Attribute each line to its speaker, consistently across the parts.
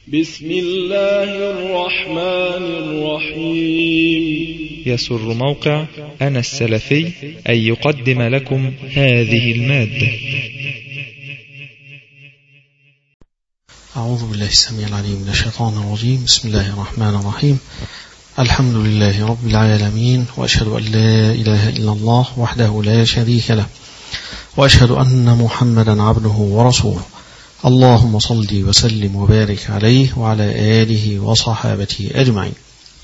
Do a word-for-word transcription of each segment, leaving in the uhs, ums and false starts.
Speaker 1: بسم الله الرحمن الرحيم.
Speaker 2: يسر موقع أنا السلفي أن يقدم لكم هذه المادة.
Speaker 3: أعوذ بالله السميع العليم من الشيطان الرجيم. بسم الله الرحمن الرحيم. الحمد لله رب العالمين، وأشهد أن لا إله إلا الله وحده لا شريك له، وأشهد أن محمدا عبده ورسوله. اللهم صل وسلم وبارك عليه وعلى آله وصحابته أجمعين.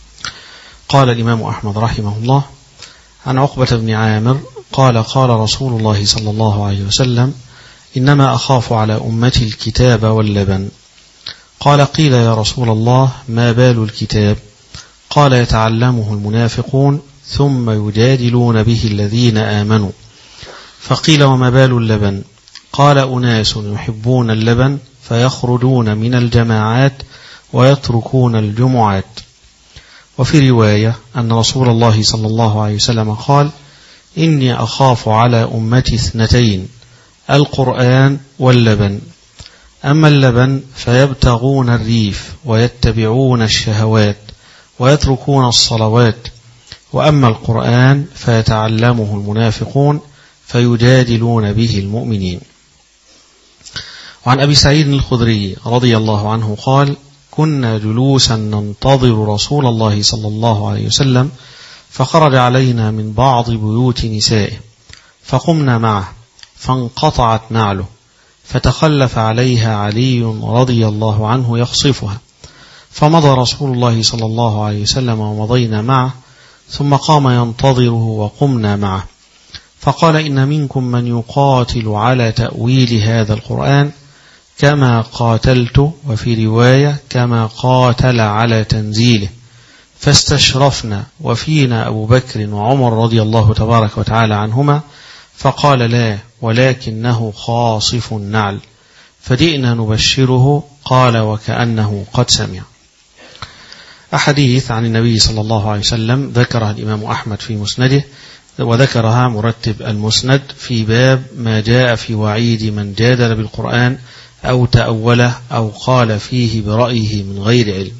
Speaker 3: قال الإمام أحمد رحمه الله عن عقبة بن عامر قال قال رسول الله صلى الله عليه وسلم: إنما أخاف على أمتي الكتاب واللبن. قال: قيل يا رسول الله ما بال الكتاب؟ قال: يتعلمه المنافقون ثم يجادلون به الذين آمنوا. فقيل: وما بال اللبن؟ قال: أناس يحبون اللبن فيخرجون من الجماعات ويتركون الجمعات. وفي رواية أن رسول الله صلى الله عليه وسلم قال: إني أخاف على أمتي اثنتين، القرآن واللبن. أما اللبن فيبتغون الريف ويتبعون الشهوات ويتركون الصلوات، وأما القرآن فيتعلمه المنافقون فيجادلون به المؤمنين. وعن أبي سعيد الخدري رضي الله عنه قال: كنا جلوسا ننتظر رسول الله صلى الله عليه وسلم، فخرج علينا من بعض بيوت نسائه، فقمنا معه فانقطعت نعله، فتخلف عليها علي رضي الله عنه يخصفها، فمضى رسول الله صلى الله عليه وسلم ومضينا معه، ثم قام ينتظره وقمنا معه، فقال: إن منكم من يقاتل على تأويل هذا القرآن كما قاتلت، وفي رواية كما قاتل على تنزيله. فاستشرفنا، وفينا أبو بكر وعمر رضي الله تبارك وتعالى عنهما، فقال: لا، ولكنه خاصف النعل. فجئنا نبشره، قال: وكأنه قد سمع. أحاديث عن النبي صلى الله عليه وسلم ذكرها الإمام أحمد في مسنده، وذكرها مرتب المسند في باب ما جاء في وعيد من جادل بالقرآن أو تأوله أو قال فيه برأيه من غير علم.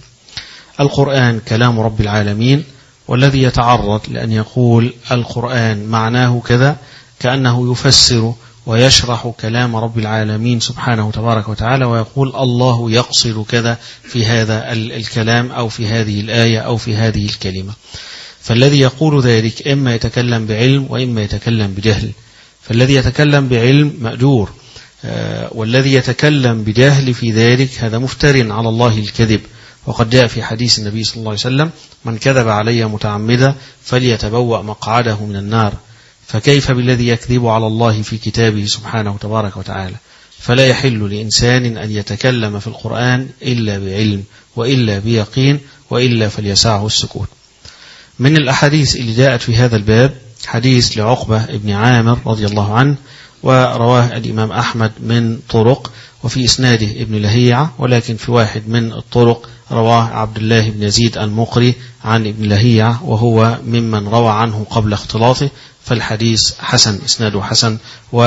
Speaker 3: القرآن كلام رب العالمين، والذي يتعرض لأن يقول القرآن معناه كذا كأنه يفسر ويشرح كلام رب العالمين سبحانه تبارك وتعالى، ويقول الله يقصد كذا في هذا الكلام أو في هذه الآية أو في هذه الكلمة. فالذي يقول ذلك إما يتكلم بعلم وإما يتكلم بجهل. فالذي يتكلم بعلم مأجور، والذي يتكلم بجهل في ذلك هذا مفتر على الله الكذب. وقد جاء في حديث النبي صلى الله عليه وسلم: من كذب علي متعمدا فليتبوأ مقعده من النار. فكيف بالذي يكذب على الله في كتابه سبحانه تبارك وتعالى؟ فلا يحل لإنسان أن يتكلم في القرآن إلا بعلم وإلا بيقين، وإلا فليسعه السكوت. من الأحاديث اللي جاءت في هذا الباب حديث لعقبة ابن عامر رضي الله عنه، ورواه الإمام أحمد من طرق، وفي إسناده ابن لهيعة، ولكن في واحد من الطرق رواه عبد الله بن يزيد المقري عن ابن لهيعة، وهو ممن روى عنه قبل اختلاطه، فالحديث حسن، إسناده حسن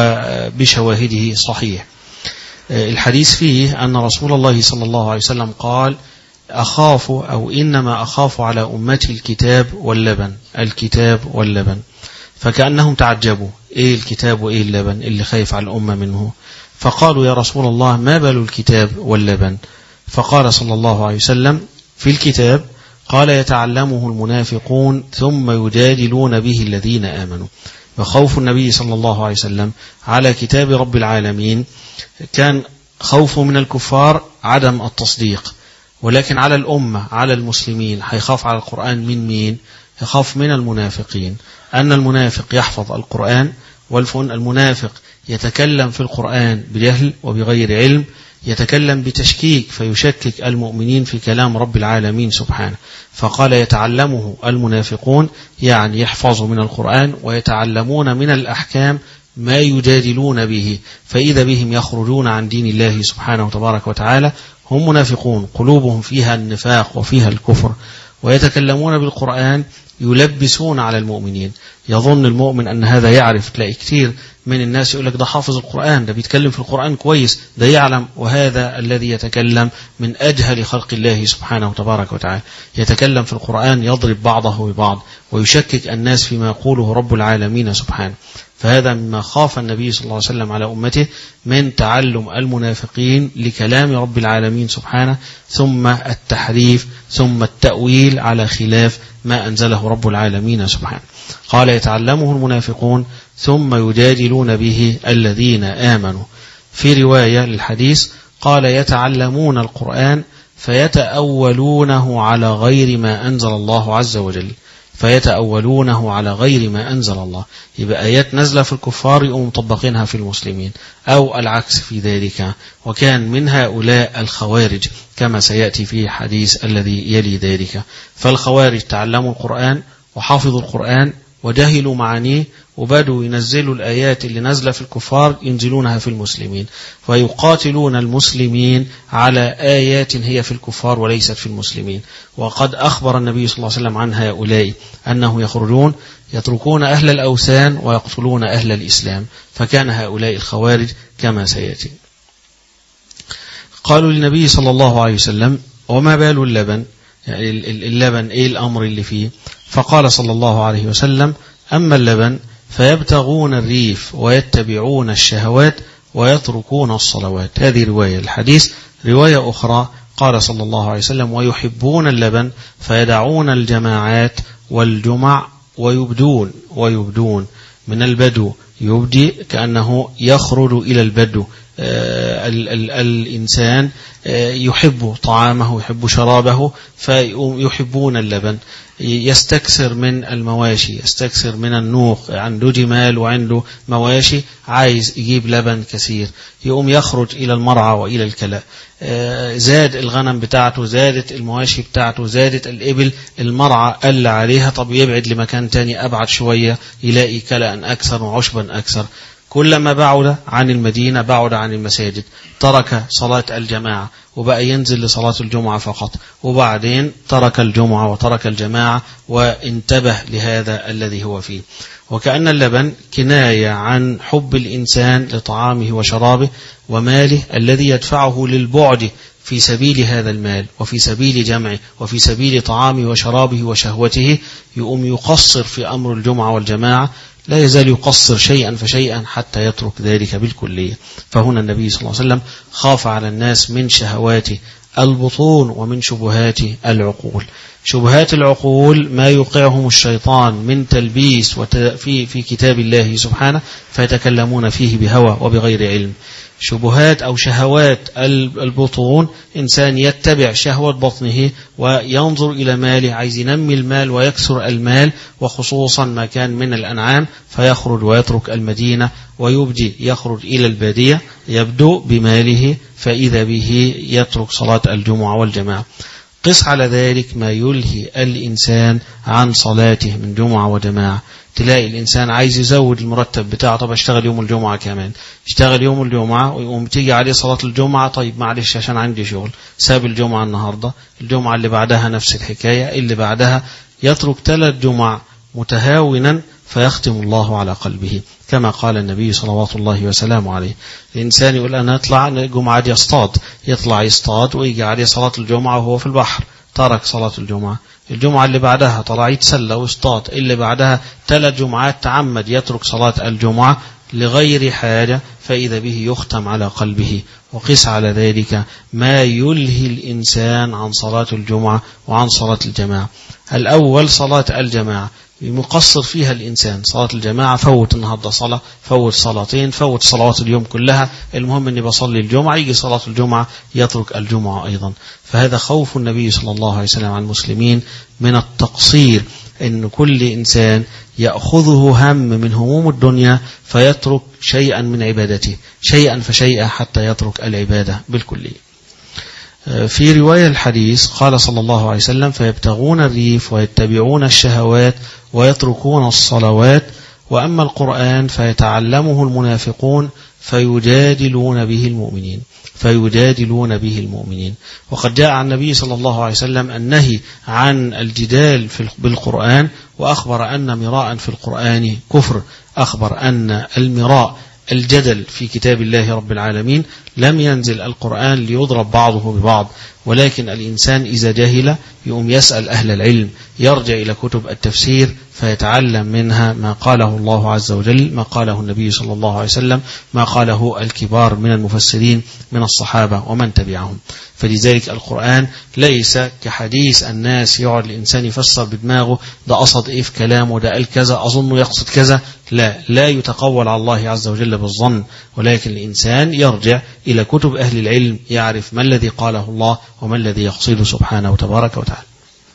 Speaker 3: وبشواهده صحيح. الحديث فيه أن رسول الله صلى الله عليه وسلم قال: أخاف أو إنما أخاف على أمتي الكتاب واللبن، الكتاب واللبن. فكأنهم تعجبوا، إيه الكتاب وإيه اللبن اللي خايف على الأمة منه؟ فقالوا: يا رسول الله ما بال الكتاب واللبن؟ فقال صلى الله عليه وسلم: في الكتاب قال: يتعلمه المنافقون ثم يجادلون به الذين آمنوا. وخوف النبي صلى الله عليه وسلم على كتاب رب العالمين كان خوفه من الكفار عدم التصديق، ولكن على الأمة على المسلمين هيخاف على القرآن من مين؟ يخاف من المنافقين، أن المنافق يحفظ القرآن، والمنافق يتكلم في القرآن بجهل وبغير علم، يتكلم بتشكيك فيشكك المؤمنين في كلام رب العالمين سبحانه. فقال: يتعلمه المنافقون، يعني يحفظوا من القرآن ويتعلمون من الأحكام ما يجادلون به، فإذا بهم يخرجون عن دين الله سبحانه وتبارك وتعالى. هم منافقون قلوبهم فيها النفاق وفيها الكفر، ويتكلمون بالقرآن يلبسون على المؤمنين. يظن المؤمن أن هذا يعرف، تلاقي كتير من الناس يقول لك ده حافظ القرآن، ده بيتكلم في القرآن كويس، ده يعلم، وهذا الذي يتكلم من أجهل خلق الله سبحانه تبارك وتعالى. يتكلم في القرآن يضرب بعضه ببعض ويشكك الناس فيما يقوله رب العالمين سبحانه. فهذا مما خاف النبي صلى الله عليه وسلم على أمته من تعلم المنافقين لكلام رب العالمين سبحانه، ثم التحريف ثم التأويل على خلاف ما أنزله رب العالمين سبحانه. قال يتعلمه المنافقون ثم يجادلون به الذين آمنوا. في رواية للحديث قال يتعلمون القرآن فيتأولونه على غير ما أنزل الله عز وجل، فيتأولونه على غير ما أنزل الله. يبقى آيات نزل في الكفار يقوم مطبقينها في المسلمين، أو العكس في ذلك. وكان من هؤلاء الخوارج كما سيأتي في حديث الذي يلي ذلك. فالخوارج تعلموا القرآن وحافظوا القرآن وجهلوا معانيه، وبدوا ينزلوا الآيات اللي نزل في الكفار ينزلونها في المسلمين، ويقاتلون المسلمين على آيات هي في الكفار وليست في المسلمين. وقد أخبر النبي صلى الله عليه وسلم عن هؤلاء أنه يخرجون يتركون أهل الأوثان ويقتلون أهل الإسلام. فكان هؤلاء الخوارج كما سيأتي. قالوا للنبي صلى الله عليه وسلم وما بال اللبن، يعني اللبن إيه الأمر اللي فيه؟ فقال صلى الله عليه وسلم أما اللبن فيبتغون الريف ويتبعون الشهوات ويتركون الصلوات. هذه رواية الحديث. رواية أخرى قال صلى الله عليه وسلم ويحبون اللبن فيدعون الجماعات والجمع ويبدون ويبدون من البدو، يبدي كأنه يخرج إلى البدو. آه ال ال الإنسان آه يحب طعامه يحب شرابه فيحبون اللبن. يستكثر من المواشي، يستكثر من النوق، عنده جمال وعنده مواشي عايز يجيب لبن كثير، يقوم يخرج إلى المرعى وإلى الكلاء. زاد الغنم بتاعته، زادت المواشي بتاعته، زادت الإبل، المرعى قل عليها، طب يبعد لمكان تاني أبعد شوية يلاقي كلاء أكثر وعشبا أكثر. كلما بعد عن المدينة بعد عن المساجد، ترك صلاة الجماعة وبقى ينزل لصلاة الجمعة فقط، وبعدين ترك الجمعة وترك الجماعة وانتبه لهذا الذي هو فيه. وكأن اللبن كناية عن حب الإنسان لطعامه وشرابه وماله الذي يدفعه للبعد في سبيل هذا المال وفي سبيل جمعه وفي سبيل طعامه وشرابه وشهوته، يقوم يقصر في أمر الجمعة والجماعة، لا يزال يقصر شيئا فشيئا حتى يترك ذلك بالكلية. فهنا النبي صلى الله عليه وسلم خاف على الناس من شهوات البطون ومن شبهات العقول. شبهات العقول ما يوقعهم الشيطان من تلبيس في في كتاب الله سبحانه فيتكلمون فيه بهوى وبغير علم. شبهات أو شهوات البطون إنسان يتبع شهوة بطنه وينظر إلى ماله، عايز ينمي المال ويكثر المال، وخصوصا ما كان من الأنعام، فيخرج ويترك المدينة ويبدي يخرج إلى البادية، يبدو بماله فإذا به يترك صلاة الجمعة والجماعة. قس على ذلك ما يلهي الإنسان عن صلاته من جمعة وجماعة. تلاقي الإنسان عايز يزود المرتب بتاعه، طب اشتغل يوم الجمعة كمان، اشتغل يوم الجمعة ويقوم تيجي عليه صلاة الجمعة، طيب معلش عشان عندي شغل، ساب الجمعة النهاردة، الجمعة اللي بعدها نفس الحكاية، اللي بعدها يترك ثلاث جمع متهاونا فيختم الله على قلبه، كما قال النبي صلوات الله وسلامه عليه. الإنسان يقول أنا أطلع الجمعة دي يصطاد، يطلع يصطاد ويجي عليه صلاة الجمعة وهو في البحر، ترك صلاة الجمعة. الجمعة اللي بعدها طلع يتسلى واصطاد، اللي بعدها ثلاث جمعات تعمد يترك صلاة الجمعة لغير حاجة، فإذا به يختم على قلبه. وقس على ذلك ما يلهي الإنسان عن صلاة الجمعة وعن صلاة الجماعة. الأول صلاة الجماعة مقصر فيها الإنسان، صلاة الجماعة فوت النهاردة صلاة، فوت صلاتين، فوت صلوات اليوم كلها، المهم أني بصلي الجمعة، يجي صلاة الجمعة يترك الجمعة أيضا. فهذا خوف النبي صلى الله عليه وسلم عن المسلمين من التقصير، أن كل إنسان يأخذه هم من هموم الدنيا فيترك شيئا من عبادته شيئا فشيئا حتى يترك العبادة بالكلية. في رواية الحديث قال صلى الله عليه وسلم فيبتغون الريف ويتبعون الشهوات ويتركون الصلوات، وأما القرآن فيتعلمه المنافقون فيجادلون به المؤمنين فيجادلون به المؤمنين وقد جاء عن النبي صلى الله عليه وسلم النهي عن الجدال بالقرآن، وأخبر أن مراء في القرآن كفر، أخبر أن المراء الجدل في كتاب الله رب العالمين لم ينزل القرآن ليضرب بعضه ببعض، ولكن الإنسان إذا جهل يقوم يسأل أهل العلم، يرجع إلى كتب التفسير فيتعلم منها ما قاله الله عز وجل، ما قاله النبي صلى الله عليه وسلم، ما قاله الكبار من المفسرين من الصحابة ومن تبعهم. فلذلك القرآن ليس كحديث الناس يقعد الإنسان يفسر بدماغه ده قصد إيه في كلامه، ده قال كذا أظنه يقصد كذا، لا لا يتقول على الله عز وجل بالظن، ولكن الإنسان يرجع إلى كتب أهل العلم يعرف ما الذي قاله الله وما الذي يقصده سبحانه وتبارك وتعالى.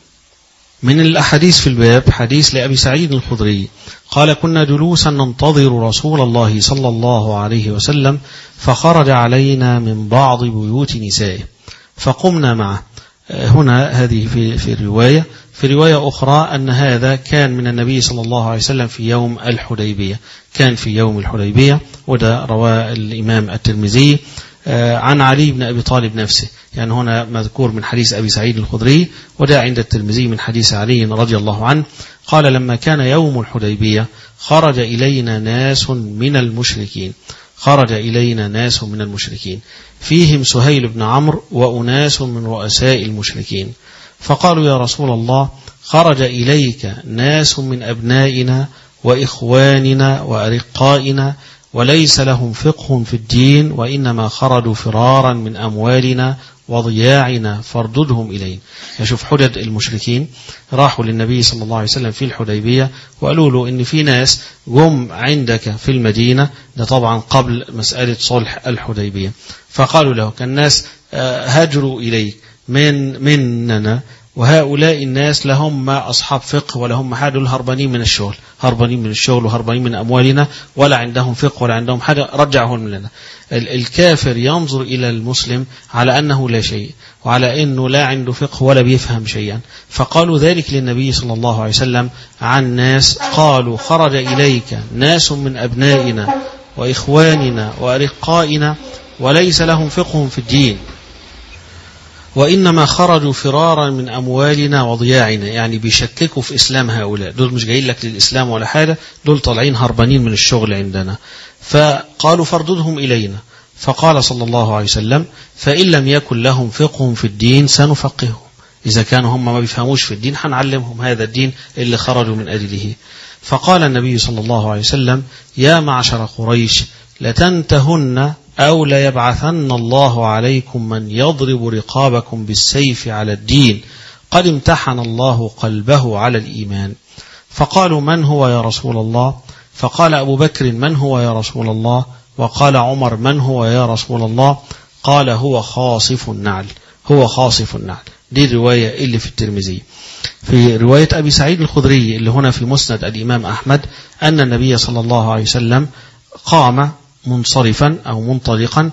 Speaker 3: من الأحاديث في الباب حديث لأبي سعيد الخدري قال: كنا جلوسا ننتظر رسول الله صلى الله عليه وسلم فخرج علينا من بعض بيوت نسائه فقمنا معه. هنا هذه في في الرواية في رواية أخرى أن هذا كان من النبي صلى الله عليه وسلم في يوم الحديبية، كان في يوم الحديبية، وده رواه الإمام الترمذي عن علي بن أبي طالب نفسه، يعني هنا مذكور من حديث أبي سعيد الخدري، وده عند الترمذي من حديث علي رضي الله عنه قال: لما كان يوم الحديبية خرج إلينا ناس من المشركين خرج إلينا ناس من المشركين فيهم سهيل بن عمرو وأناس من رؤساء المشركين، فقالوا: يا رسول الله، خرج إليك ناس من أبنائنا وإخواننا وأرقائنا وليس لهم فقه في الدين، وإنما خرجوا فرارا من أموالنا وضياعنا فارددهم إلينا. يشوف حجج المشركين، راحوا للنبي صلى الله عليه وسلم في الحديبية وقالوا له إن في ناس جم عندك في المدينة، ده طبعا قبل مسألة صلح الحديبية، فقالوا له كان ناس هاجروا إليك من مننا، وهؤلاء الناس لهم ما أصحاب فقه ولا هم حاجة، هربانين من الشغل هربانين من الشغل وهربانين من أموالنا، ولا عندهم فقه ولا عندهم حاجة، رجعهم لنا. الكافر ينظر إلى المسلم على أنه لا شيء، وعلى أنه لا عنده فقه ولا بيفهم شيئا، فقالوا ذلك للنبي صلى الله عليه وسلم عن ناس قالوا: خرج إليك ناس من أبنائنا وإخواننا وأرقائنا وليس لهم فقه في الدين، وإنما خرجوا فرارا من أموالنا وضياعنا، يعني بيشككوا في إسلام هؤلاء، دول مش جايين لك للإسلام ولا حاجة، دول طالعين هربانين من الشغل عندنا. فقالوا: فارددهم إلينا. فقال صلى الله عليه وسلم: فإن لم يكن لهم فقه في الدين سنفقههم، إذا كانوا هم ما بيفهموش في الدين هنعلمهم هذا الدين اللي خرجوا من أجله. فقال النبي صلى الله عليه وسلم: يا معشر قريش، لتنتهن أو ليبعثن الله عليكم من يضرب رقابكم بالسيف على الدين، قد امتحن الله قلبه على الإيمان. فقالوا: من هو يا رسول الله؟ فقال أبو بكر: من هو يا رسول الله؟ وقال عمر: من هو يا رسول الله؟ قال: هو خاصف النعل هو خاصف النعل. دي الرواية اللي في الترمذي. في رواية أبي سعيد الخدري اللي هنا في مسند الإمام أحمد أن النبي صلى الله عليه وسلم قام منصرفا أو منطلقا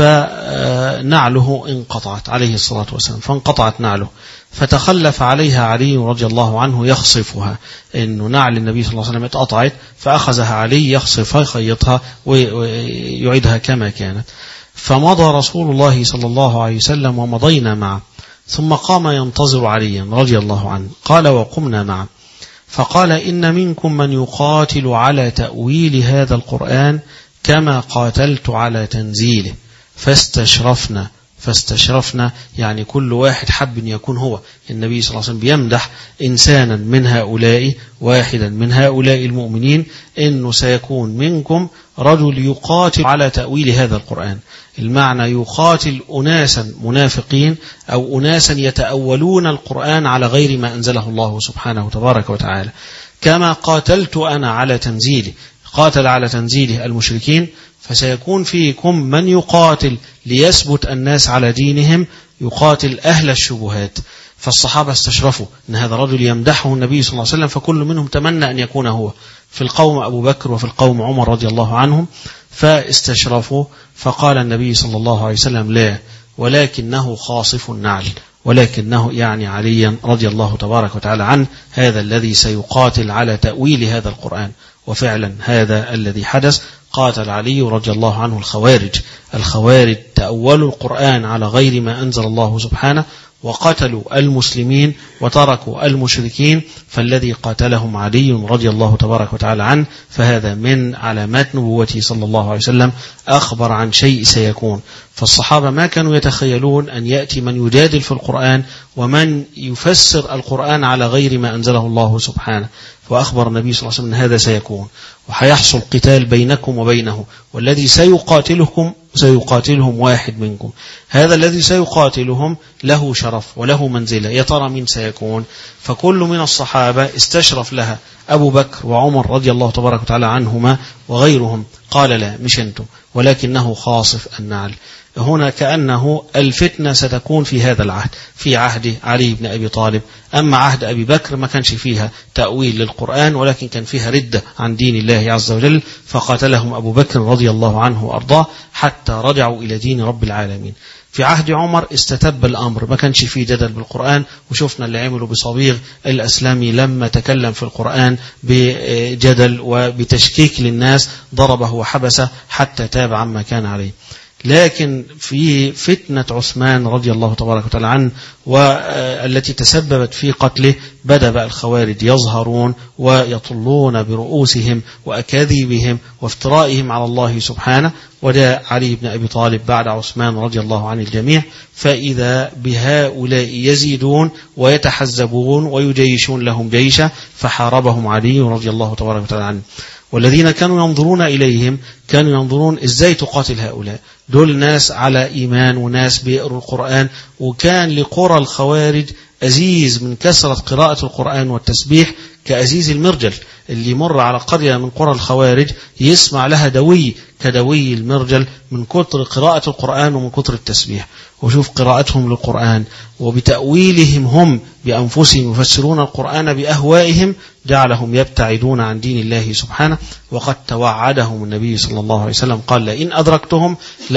Speaker 3: فنعله انقطعت عليه الصلاة والسلام، فانقطعت نعله، فتخلف عليها علي رضي الله عنه يخصفها، إنه نعل النبي صلى الله عليه وسلم اتقطعت، فأخذها علي يخصفها يخيطها ويعيدها كما كانت. فمضى رسول الله صلى الله عليه وسلم ومضينا معه، ثم قام ينتظر عليا رضي الله عنه، قال: وقمنا معه، فقال: إن منكم من يقاتل على تأويل هذا القرآن كما قاتلت على تنزيله، فاستشرفنا فاستشرفنا يعني كل واحد حب أن يكون هو. النبي صلى الله عليه وسلم بيمدح إنسانا من هؤلاء، واحدا من هؤلاء المؤمنين، إنه سيكون منكم رجل يقاتل على تأويل هذا القرآن. المعنى يقاتل أناسا منافقين أو أناسا يتأولون القرآن على غير ما أنزله الله سبحانه تبارك وتعالى، كما قاتلت أنا على تنزيله. قاتل على تنزيله المشركين، فسيكون فيكم من يقاتل ليثبت الناس على دينهم، يقاتل أهل الشبهات. فالصحابة استشرفوا أن هذا رجل يمدحه النبي صلى الله عليه وسلم، فكل منهم تمنى أن يكون هو. في القوم أبو بكر وفي القوم عمر رضي الله عنهم، فاستشرفوا. فقال النبي صلى الله عليه وسلم: لا، ولكنه خاصف النعل، ولكنه يعني عليا رضي الله تبارك وتعالى عنه، هذا الذي سيقاتل على تأويل هذا القرآن. وفعلا هذا الذي حدث. قاتل علي رضي الله عنه الخوارج. الخوارج تأولوا القرآن على غير ما أنزل الله سبحانه، وقتلوا المسلمين وتركوا المشركين، فالذي قاتلهم علي رضي الله تبارك وتعالى عنه، فهذا من علامات نبوته صلى الله عليه وسلم، أخبر عن شيء سيكون. فالصحابة ما كانوا يتخيلون أن يأتي من يجادل في القرآن ومن يفسر القرآن على غير ما أنزله الله سبحانه، وأخبر النبي صلى الله عليه وسلم أن هذا سيكون، وحيحصل قتال بينكم وبينه، والذي سيقاتلكم سيقاتلهم واحد منكم. هذا الذي سيقاتلهم له شرف وله منزلة، يا ترى من سيكون؟ فكل من الصحابة استشرف لها، أبو بكر وعمر رضي الله تبارك وتعالى عنهما وغيرهم، قال لا مش أنتم، ولكنه خاصف النعل. هنا كأنه الفتنة ستكون في هذا العهد، في عهد علي بن أبي طالب. أما عهد أبي بكر ما كانش فيها تأويل للقرآن، ولكن كان فيها ردة عن دين الله عز وجل، فقاتلهم أبو بكر رضي الله عنه وأرضاه حتى رجعوا إلى دين رب العالمين. في عهد عمر استتب الأمر، ما كانش فيه جدل بالقرآن، وشفنا اللي عملوا بصبيغ الأسلامي لما تكلم في القرآن بجدل وبتشكيك للناس، ضربه وحبسه حتى تاب عما كان عليه. لكن في فتنة عثمان رضي الله تبارك وتعالى عنه والتي تسببت في قتله، بدأ بقى الخوارج يظهرون ويطلون برؤوسهم وأكاذيبهم وافترائهم على الله سبحانه. وجاء علي بن أبي طالب بعد عثمان رضي الله عن الجميع، فإذا بهؤلاء يزيدون ويتحزبون ويجيشون لهم جيشا، فحاربهم علي رضي الله تبارك وتعالى عنه. والذين كانوا ينظرون إليهم كانوا ينظرون إزاي تقاتل هؤلاء، دول ناس على إيمان وناس بيقروا القرآن، وكان لقرى الخوارج أزيز من كثرة قراءة القرآن والتسبيح كأزيز المرجل، اللي يمر على قرية من قرى الخوارج يسمع لها دوي كدوي المرجل من كتر قراءة القرآن ومن كتر التسبيح. وشوف قراءتهم للقرآن وبتأويلهم هم بأنفسهم يفسرون القرآن بأهوائهم، جعلهم يبتعدون عن دين الله سبحانه. وقد توعدهم النبي صلى الله عليه وسلم، قال لئن أدركتهم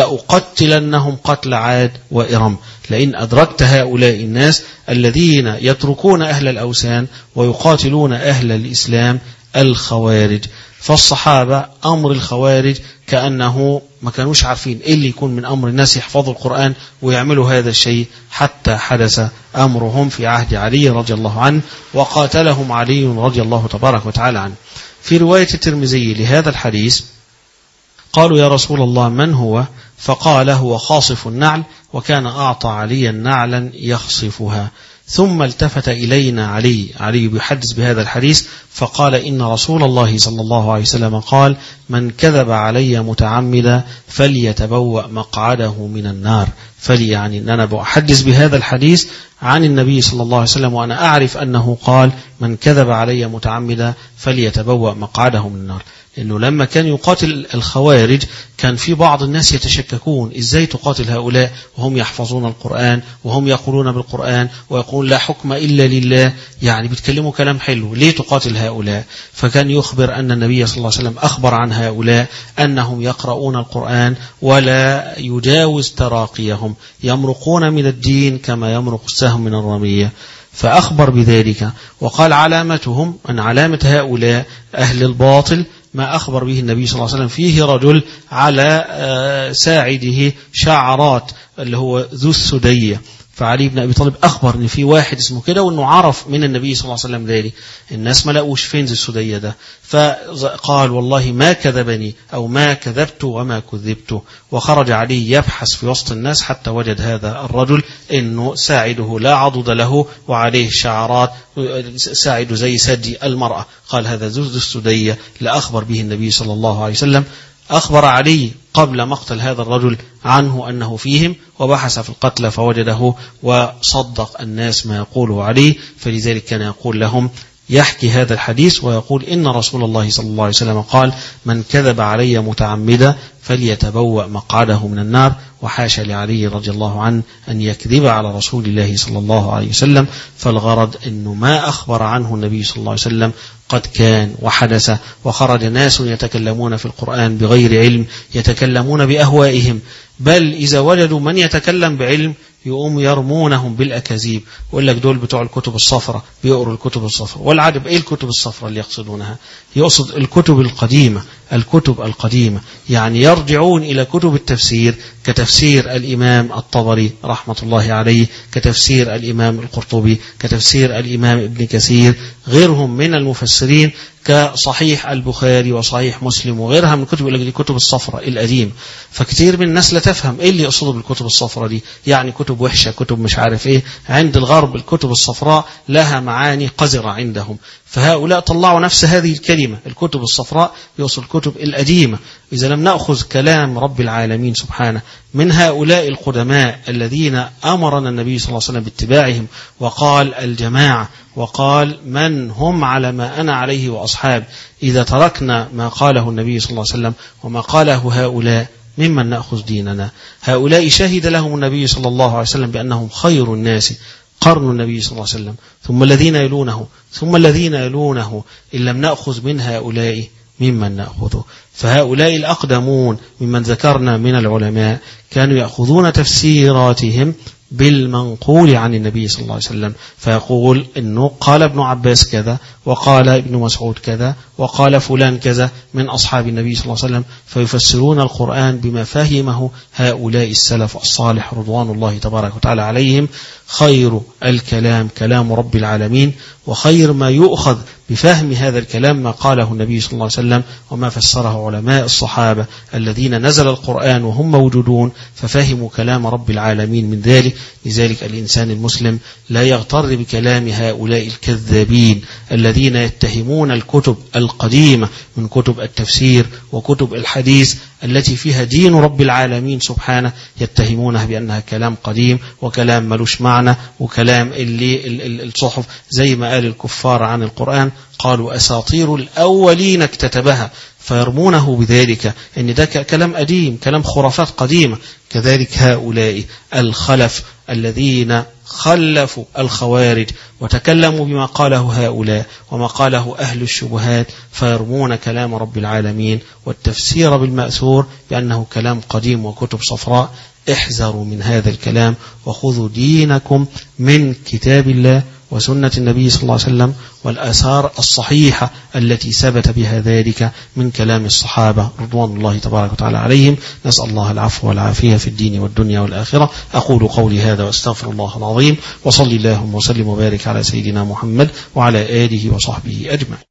Speaker 3: لأقتلنهم قتل عاد وإرم. لئن أدركت هؤلاء الناس الذين يتركون أهل الأوثان ويقاتلون أهل الإسلام، الخوارج. فالصحابة أمر الخوارج كأنه ما كانوش عارفين إيه اللي يكون من أمر الناس يحفظوا القرآن ويعملوا هذا الشيء، حتى حدث أمرهم في عهد علي رضي الله عنه، وقاتلهم علي رضي الله تبارك وتعالى عنه. في رواية الترمذي لهذا الحديث قالوا يا رسول الله من هو؟ فقال هو خاصف النعل، وكان أعطى عليا نعلا يخصفها. ثم التفت إلينا علي علي بيحدث بهذا الحديث فقال إن رسول الله صلى الله عليه وسلم قال من كذب علي متعمدا فليتبوأ مقعده من النار. فلي يعني أن أنا بحدث بهذا الحديث عن النبي صلى الله عليه وسلم وأنا أعرف أنه قال من كذب علي متعمدا فليتبوأ مقعده من النار. لأنه لما كان يقاتل الخوارج كان في بعض الناس يتشككون إزاي تقاتل هؤلاء وهم يحفظون القرآن وهم يقولون بالقرآن ويقولون لا حكم إلا لله، يعني بيتكلموا كلام حلو، ليه تقاتل هؤلاء؟ فكان يخبر أن النبي صلى الله عليه وسلم أخبر عن هؤلاء أنهم يقرؤون القرآن ولا يجاوز تراقيهم، يمرقون من الدين كما يمرق السهم من الرمية. فأخبر بذلك وقال علامتهم أن علامة هؤلاء أهل الباطل ما أخبر به النبي صلى الله عليه وسلم، فيه رجل على ساعده شعرات اللي هو ذو السدية. فعلي بن أبي طالب أخبر أن في واحد اسمه كده وأنه عرف من النبي صلى الله عليه وسلم ذلك. الناس ما لقوش فين ذو السدية ده، فقال والله ما كذبني أو ما كذبت وما كذبت. وخرج علي يبحث في وسط الناس حتى وجد هذا الرجل أنه ساعده لا عضد له وعليه شعرات ساعد زي سدي المرأة. قال هذا ذو السدية لأخبر به النبي صلى الله عليه وسلم. أخبر علي قبل مقتل هذا الرجل عنه أنه فيهم، وبحث في القتل فوجده وصدق الناس ما يقوله عليه. فلذلك كان يقول لهم يحكي هذا الحديث ويقول إن رسول الله صلى الله عليه وسلم قال من كذب علي متعمدا فليتبوأ مقعده من النار. وحاشا لعلي رضي الله عنه أن يكذب على رسول الله صلى الله عليه وسلم، فالغرض أنه ما أخبر عنه النبي صلى الله عليه وسلم قد كان وحدث. وخرج ناس يتكلمون في القرآن بغير علم، يتكلمون بأهوائهم، بل إذا وجدوا من يتكلم بعلم يقوم يرمونهم بالأكاذيب ويقول لك دول بتوع الكتب الصفراء بيقروا الكتب الصفراء. والعجب إيه الكتب الصفراء اللي يقصدونها؟ يقصد الكتب القديمة، الكتب القديمة يعني يرجعون إلى كتب التفسير كتفسير الإمام الطبري رحمة الله عليه، كتفسير الإمام القرطبي، كتفسير الإمام ابن كثير، غيرهم من المفسرين كصحيح البخاري وصحيح مسلم وغيرها من الكتب الكتب الصفراء القديم. فكتير من الناس لا تفهم ايه اللي يقصده بالكتب الصفراء دي، يعني كتب وحشة، كتب مش عارف ايه. عند الغرب الكتب الصفراء لها معاني قذرة عندهم، فهؤلاء طلعوا نفس هذه الكلمة الكتب الصفراء يوصل الكتب القديمة. إذا لم نأخذ كلام رب العالمين سبحانه من هؤلاء القدماء الذين أمرنا النبي صلى الله عليه وسلم باتباعهم، وقال الجماعة، وقال من هم على ما أنا عليه وأصحاب، إذا تركنا ما قاله النبي صلى الله عليه وسلم وما قاله هؤلاء ممن نأخذ ديننا. هؤلاء شهد لهم النبي صلى الله عليه وسلم بأنهم خير الناس قرن النبي صلى الله عليه وسلم، ثم الذين يلونه، ثم الذين يلونه، إن لم نأخذ من هؤلاء ممن نأخذه. فهؤلاء الأقدمون ممن ذكرنا من العلماء كانوا يأخذون تفسيراتهم بالمنقول عن النبي صلى الله عليه وسلم، فيقول إنه قال ابن عباس كذا، وقال ابن مسعود كذا، وقال فلان كذا من أصحاب النبي صلى الله عليه وسلم، فيفسرون القرآن بما فهمه هؤلاء السلف الصالح رضوان الله تبارك وتعالى عليهم. خير الكلام كلام رب العالمين، وخير ما يؤخذ بفهم هذا الكلام ما قاله النبي صلى الله عليه وسلم وما فسره علماء الصحابة الذين نزل القرآن وهم موجودون ففهموا كلام رب العالمين من ذلك. لذلك الإنسان المسلم لا يغتر بكلام هؤلاء الكذابين الذين يتهمون الكتب القديمة من كتب التفسير وكتب الحديث التي فيها دين رب العالمين سبحانه، يتهمونها بأنها كلام قديم وكلام ملوش معنى وكلام اللي الصحف زي ما قال الكفار عن القرآن، قالوا أساطير الأولين اكتتبها، فيرمونه بذلك ان ده كلام قديم، كلام خرافات قديمة. كذلك هؤلاء الخلف الذين خلفوا الخوارج وتكلموا بما قاله هؤلاء وما قاله أهل الشبهات، فيرمون كلام رب العالمين والتفسير بالمأثور بأنه كلام قديم وكتب صفراء. احذروا من هذا الكلام وخذوا دينكم من كتاب الله وسنة النبي صلى الله عليه وسلم والآثار الصحيحة التي ثبت بها ذلك من كلام الصحابة رضوان الله تبارك وتعالى عليهم. نسأل الله العفو والعافية في الدين والدنيا والآخرة. أقول قولي هذا واستغفر الله العظيم، وصلي اللهم وسلم وبارك على سيدنا محمد وعلى آله وصحبه أجمعين.